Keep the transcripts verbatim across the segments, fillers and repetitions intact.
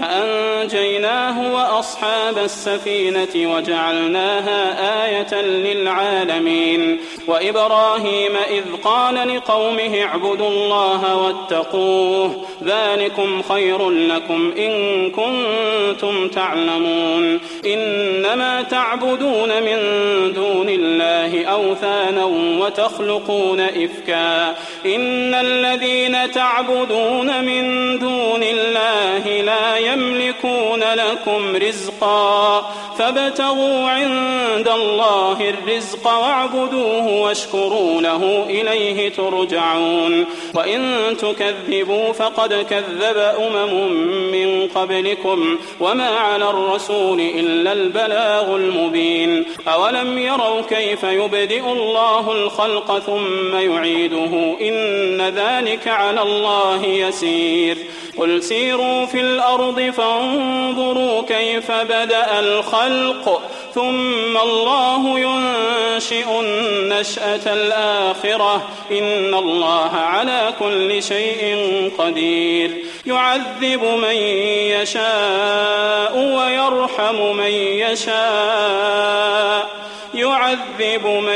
فأنجيناه وأصحاب السفينة وجعلناها آية للعالمين. وإبراهيم إذ قال لقومه اعبدوا الله واتقوه ذلكم خير لكم إن كنتم تعلمون. إنما تعبدون من دون الله أوثانا وتخلقون إفكا إن الذين تعبدون من دون الله لا يملكون لكم رزقا فابتغوا عند الله الرزق واعبدوه واشكروا له إليه ترجعون. وإن تكذبوا فقد كذب أمم من قبلكم وما على الرسول إلا البلاغ المبين. أولم يروا كيف يبدئ الله الخلق ثم يعيده إن ذلك على الله يسير. قل سيروا في الأرض فانظروا كيف بدأ الخلق ثم الله ينشئ النشأة الآخرة إن الله على كل شيء قدير. يعذب من يشاء ويرحم من يشاء يعذب من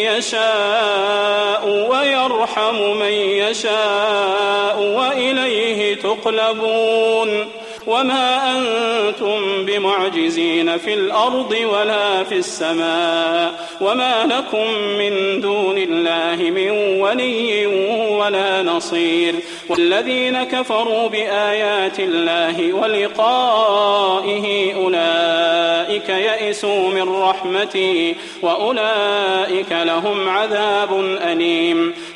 يشاء ويرحم من يشاء وإليه تقلبون. وما أنتم بمعجزين في الأرض ولا في السماء وما لكم من دون الله من ولي ولا نصير. والذين كفروا بآيات الله ولقائه أولئك يئسوا من رحمتي وأولئك لهم عذاب أليم.